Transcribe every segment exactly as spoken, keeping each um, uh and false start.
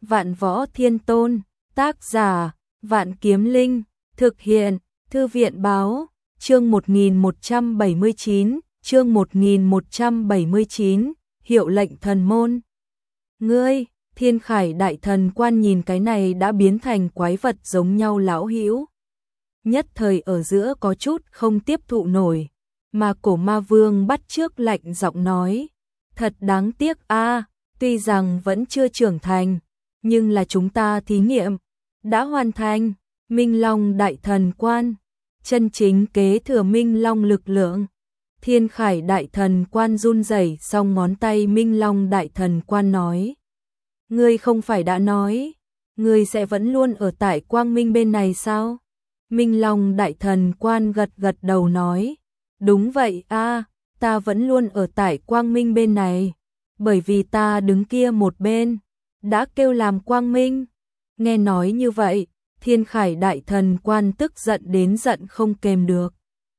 Vạn Võ Thiên Tôn, tác giả, Vạn Kiếm Linh, thực hiện, Thư viện Báo, chương một nghìn một trăm bảy mươi chín, chương một nghìn một trăm bảy mươi chín, hiệu lệnh thần môn. Ngươi, Thiên Khải Đại Thần Quan nhìn cái này đã biến thành quái vật giống nhau lão hữu. Nhất thời ở giữa có chút không tiếp thụ nổi, mà Cổ Ma Vương bắt chước lạnh giọng nói, thật đáng tiếc a, tuy rằng vẫn chưa trưởng thành, nhưng là chúng ta thí nghiệm đã hoàn thành. Minh Long Đại Thần Quan, chân chính kế thừa Minh Long lực lượng. Thiên Khải Đại Thần Quan run rẩy xong ngón tay. Minh Long Đại Thần Quan nói, ngươi không phải đã nói, ngươi sẽ vẫn luôn ở tại Quang Minh bên này sao? Minh Long Đại Thần Quan gật gật đầu nói, đúng vậy a, ta vẫn luôn ở tại Quang Minh bên này, bởi vì ta đứng kia một bên, đã kêu làm Quang Minh. Nghe nói như vậy, Thiên Khải Đại Thần Quan tức giận đến giận không kềm được.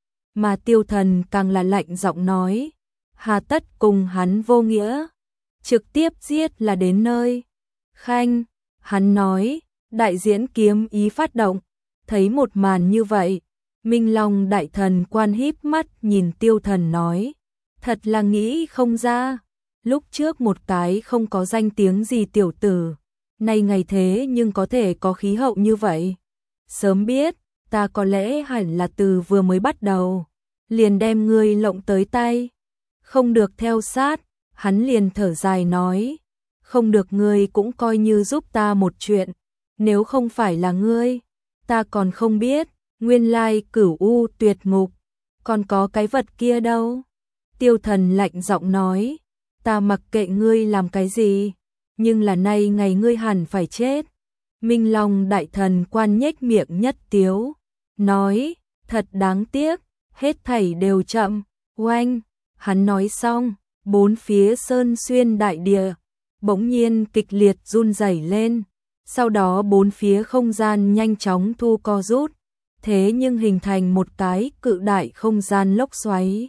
Mà Tiêu Thần càng là lạnh giọng nói, hà tất cùng hắn vô nghĩa, trực tiếp giết là đến nơi. Khanh, hắn nói, đại diễn kiếm ý phát động, thấy một màn như vậy, Minh Long Đại Thần Quan híp mắt nhìn Tiêu Thần nói, thật là nghĩ không ra, lúc trước một cái không có danh tiếng gì tiểu tử, nay ngày thế nhưng có thể có khí hậu như vậy. Sớm biết, ta có lẽ hẳn là từ vừa mới bắt đầu, liền đem ngươi lộng tới tay. Không được theo sát, hắn liền thở dài nói, không được, ngươi cũng coi như giúp ta một chuyện, nếu không phải là ngươi, ta còn không biết, nguyên lai Cửu U Tuyệt Ngục, còn có cái vật kia đâu. Tiêu Thần lạnh giọng nói, ta mặc kệ ngươi làm cái gì, nhưng là nay ngày ngươi hẳn phải chết. Minh Long Đại Thần Quan nhếch miệng nhất tiếu, nói, thật đáng tiếc, hết thảy đều chậm. Oanh, hắn nói xong, bốn phía sơn xuyên đại địa bỗng nhiên kịch liệt run rẩy lên, sau đó bốn phía không gian nhanh chóng thu co rút, thế nhưng hình thành một cái cự đại không gian lốc xoáy.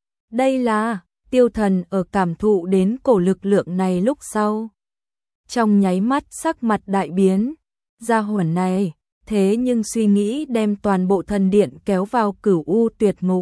Đây là, Tiêu Thần ở cảm thụ đến cổ lực lượng này lúc sau, trong nháy mắt sắc mặt đại biến, gia hỏa này, thế nhưng suy nghĩ đem toàn bộ thần điện kéo vào Cửu U Tuyệt Ngục.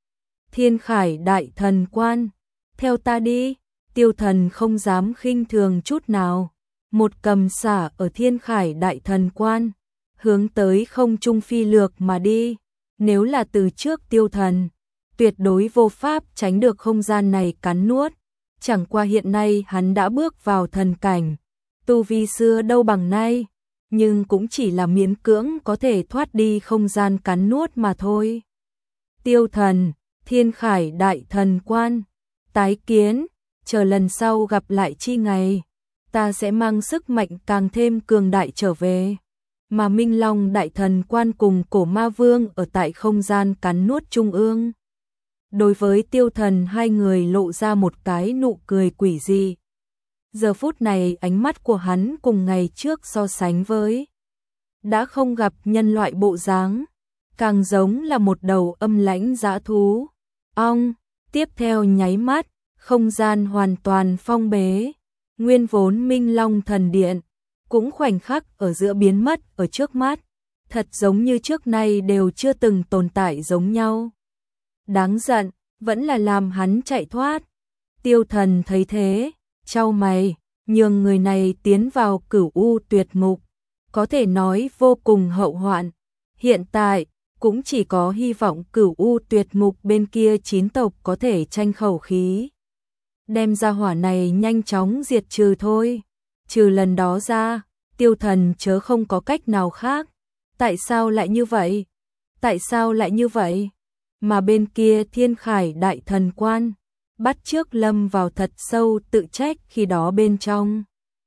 Thiên Khải Đại Thần Quan, theo ta đi. Tiêu Thần không dám khinh thường chút nào, một cầm xả ở Thiên Khải Đại Thần Quan, hướng tới không trung phi lược mà đi. Nếu là từ trước Tiêu Thần, tuyệt đối vô pháp tránh được không gian này cắn nuốt, chẳng qua hiện nay hắn đã bước vào thần cảnh, tu vi xưa đâu bằng nay, nhưng cũng chỉ là miễn cưỡng có thể thoát đi không gian cắn nuốt mà thôi. Tiêu Thần, Thiên Khải Đại Thần Quan, tái kiến, chờ lần sau gặp lại chi ngày, ta sẽ mang sức mạnh càng thêm cường đại trở về. Mà Minh Long Đại Thần Quan cùng Cổ Ma Vương ở tại không gian cắn nuốt trung ương. Đối với Tiêu Thần, hai người lộ ra một cái nụ cười quỷ dị. Giờ phút này ánh mắt của hắn cùng ngày trước so sánh với, đã không gặp nhân loại bộ dáng, càng giống là một đầu âm lãnh dã thú. Ong, tiếp theo nháy mắt, không gian hoàn toàn phong bế, nguyên vốn Minh Long Thần Điện, cũng khoảnh khắc ở giữa biến mất ở trước mắt, thật giống như trước nay đều chưa từng tồn tại giống nhau. Đáng giận, vẫn là làm hắn chạy thoát. Tiêu Thần thấy thế, chau mày, nhường người này tiến vào Cửu U Tuyệt Ngục, có thể nói vô cùng hậu hoạn. Hiện tại, cũng chỉ có hy vọng Cửu U Tuyệt Ngục bên kia chín tộc có thể tranh khẩu khí, đem ra hỏa này nhanh chóng diệt trừ thôi. Trừ lần đó ra, Tiêu Thần chớ không có cách nào khác. Tại sao lại như vậy? Tại sao lại như vậy? Mà bên kia Thiên Khải Đại Thần Quan, bắt chước lâm vào thật sâu tự trách. Khi đó bên trong,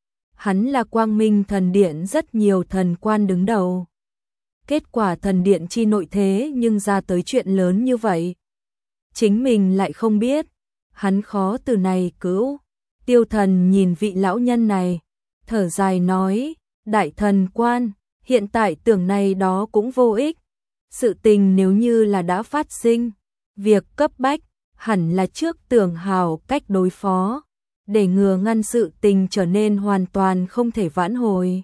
hắn là Quang Minh Thần Điện rất nhiều thần quan đứng đầu. Kết quả thần điện chi nội thế nhưng ra tới chuyện lớn như vậy, chính mình lại không biết, hắn khó từ này cứu. Tiêu Thần nhìn vị lão nhân này, thở dài nói, Đại Thần Quan, hiện tại tưởng này đó cũng vô ích. Sự tình nếu như là đã phát sinh, việc cấp bách, hẳn là trước tưởng hào cách đối phó. để ngừa ngăn sự tình trở nên hoàn toàn không thể vãn hồi.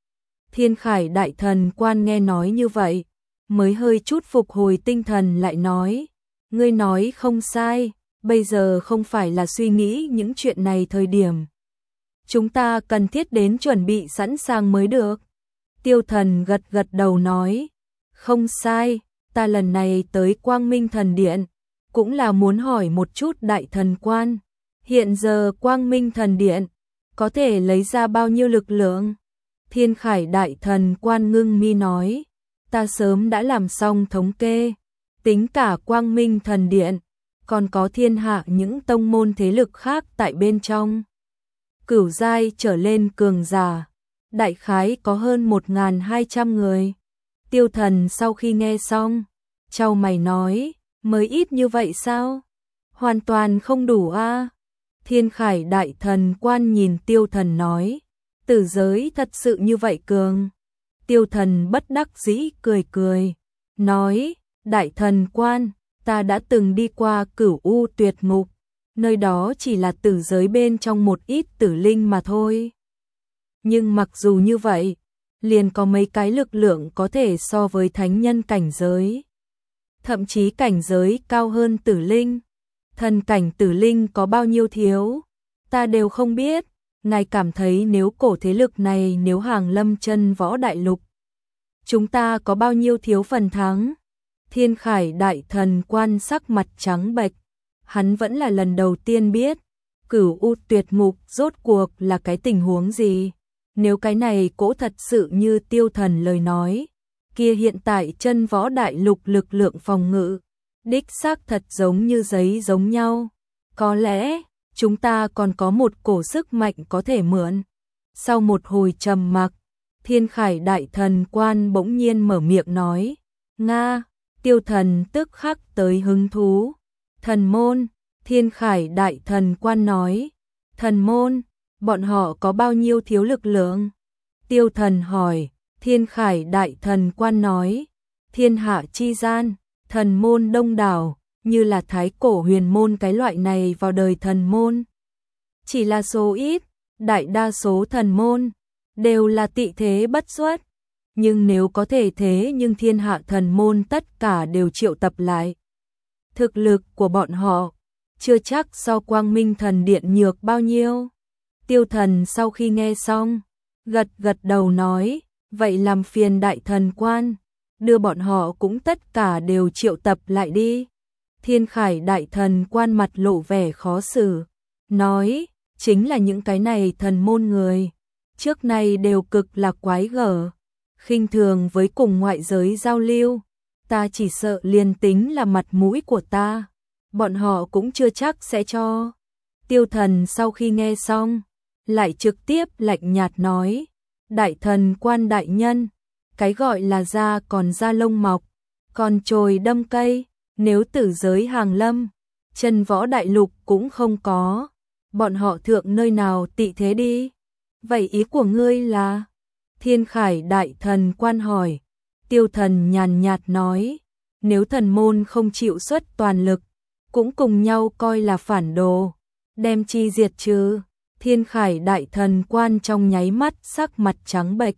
Thiên Khải đại thần quan nghe nói như vậy, mới hơi chút phục hồi tinh thần lại nói, ngươi nói không sai, bây giờ không phải là suy nghĩ những chuyện này thời điểm. Chúng ta cần thiết đến chuẩn bị sẵn sàng mới được. Tiêu Thần gật gật đầu nói, không sai, ta lần này tới Quang Minh Thần Điện, cũng là muốn hỏi một chút đại thần quan, hiện giờ Quang Minh Thần Điện có thể lấy ra bao nhiêu lực lượng? Thiên Khải đại thần quan ngưng mi nói, ta sớm đã làm xong thống kê, tính cả Quang Minh Thần Điện, còn có thiên hạ những tông môn thế lực khác tại bên trong. Cửu giai trở lên cường giả, đại khái có hơn một nghìn hai trăm người. Tiêu Thần sau khi nghe xong, chau mày nói, mới ít như vậy sao? Hoàn toàn không đủ a. Thiên Khải đại thần quan nhìn Tiêu Thần nói, tử giới thật sự như vậy cường? Tiêu Thần bất đắc dĩ cười cười, nói, đại thần quan, ta đã từng đi qua Cửu U Tuyệt Ngục, nơi đó chỉ là tử giới bên trong một ít tử linh mà thôi. Nhưng mặc dù như vậy, liền có mấy cái lực lượng có thể so với thánh nhân cảnh giới. Thậm chí cảnh giới cao hơn tử linh. Thần cảnh tử linh có bao nhiêu thiếu, ta đều không biết. Ngài cảm thấy nếu cổ thế lực này nếu hàng lâm chân võ đại lục, chúng ta có bao nhiêu thiếu phần thắng? Thiên Khải đại thần quan sắc mặt trắng bệch, hắn vẫn là lần đầu tiên biết, Cửu U Tuyệt Ngục rốt cuộc là cái tình huống gì. Nếu cái này cỗ thật sự như Tiêu Thần lời nói, kia hiện tại chân võ đại lục lực lượng phòng ngự, đích xác thật giống như giấy giống nhau. Có lẽ, chúng ta còn có một cổ sức mạnh có thể mượn. Sau một hồi trầm mặc, Thiên Khải đại thần quan bỗng nhiên mở miệng nói, Nga, Tiêu Thần tức khắc tới hứng thú. Thần môn, Thiên Khải đại thần quan nói, thần môn, bọn họ có bao nhiêu thiếu lực lượng? Tiêu Thần hỏi. Thiên Khải đại thần quan nói, thiên hạ chi gian, thần môn đông đảo, như là thái cổ huyền môn cái loại này vào đời thần môn. Chỉ là số ít, đại đa số thần môn, đều là tị thế bất xuất. Nhưng nếu có thể thế nhưng thiên hạ thần môn tất cả đều triệu tập lại. Thực lực của bọn họ, chưa chắc so Quang Minh Thần Điện nhược bao nhiêu. Tiêu Thần sau khi nghe xong, gật gật đầu nói, vậy làm phiền đại thần quan, đưa bọn họ cũng tất cả đều triệu tập lại đi. Thiên Khải đại thần quan mặt lộ vẻ khó xử, nói, chính là những cái này thần môn người, trước nay đều cực là quái gở, khinh thường với cùng ngoại giới giao lưu, ta chỉ sợ liền tính là mặt mũi của ta, bọn họ cũng chưa chắc sẽ cho. Tiêu Thần sau khi nghe xong, lại trực tiếp lạnh nhạt nói, đại thần quan đại nhân, cái gọi là da còn da lông mọc, còn chồi đâm cây, nếu tử giới hàng lâm, chân võ đại lục cũng không có, bọn họ thượng nơi nào tị thế đi. Vậy ý của ngươi là? Thiên Khải đại thần quan hỏi. Tiêu Thần nhàn nhạt nói, nếu thần môn không chịu xuất toàn lực, cũng cùng nhau coi là phản đồ, đem chi diệt trừ. Thiên Khải đại thần quan trong nháy mắt sắc mặt trắng bệch,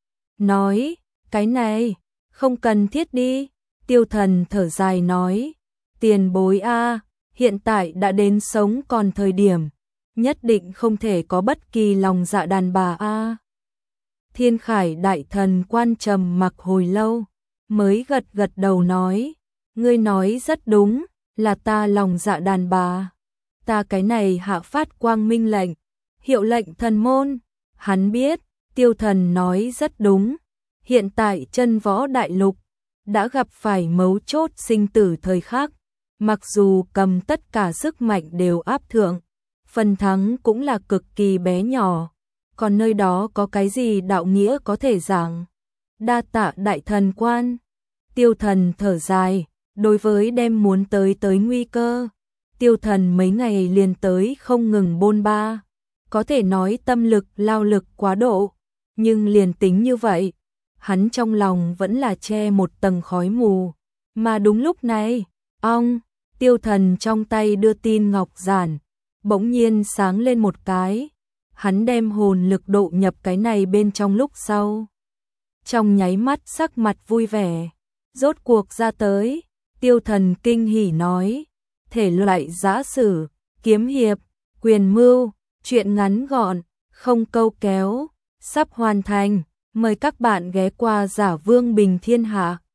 nói, cái này, không cần thiết đi. Tiêu Thần thở dài nói, tiền bối a, hiện tại đã đến sống còn thời điểm, nhất định không thể có bất kỳ lòng dạ đàn bà a. Thiên Khải đại thần quan trầm mặc hồi lâu, mới gật gật đầu nói, ngươi nói rất đúng, là ta lòng dạ đàn bà. Ta cái này hạ phát quang minh lệnh, hiệu lệnh thần môn. Hắn biết, Tiêu Thần nói rất đúng. Hiện tại chân võ đại lục đã gặp phải mấu chốt sinh tử thời khắc, mặc dù cầm tất cả sức mạnh đều áp thượng, phần thắng cũng là cực kỳ bé nhỏ. Còn nơi đó có cái gì đạo nghĩa có thể giảng? Đa tạ đại thần quan. Tiêu Thần thở dài, đối với đem muốn tới tới nguy cơ, Tiêu Thần mấy ngày liền tới không ngừng bôn ba, có thể nói tâm lực lao lực quá độ, nhưng liền tính như vậy, hắn trong lòng vẫn là che một tầng khói mù. Mà đúng lúc này, ong, Tiêu Thần trong tay đưa tin ngọc giản, bỗng nhiên sáng lên một cái, hắn đem hồn lực độ nhập cái này bên trong lúc sau. Trong nháy mắt sắc mặt vui vẻ, rốt cuộc ra tới, Tiêu Thần kinh hỉ nói, thể loại giã sử, kiếm hiệp, quyền mưu, truyện ngắn gọn, không câu kéo, sắp hoàn thành, mời các bạn ghé qua Giả Vương Bình Thiên Hạ.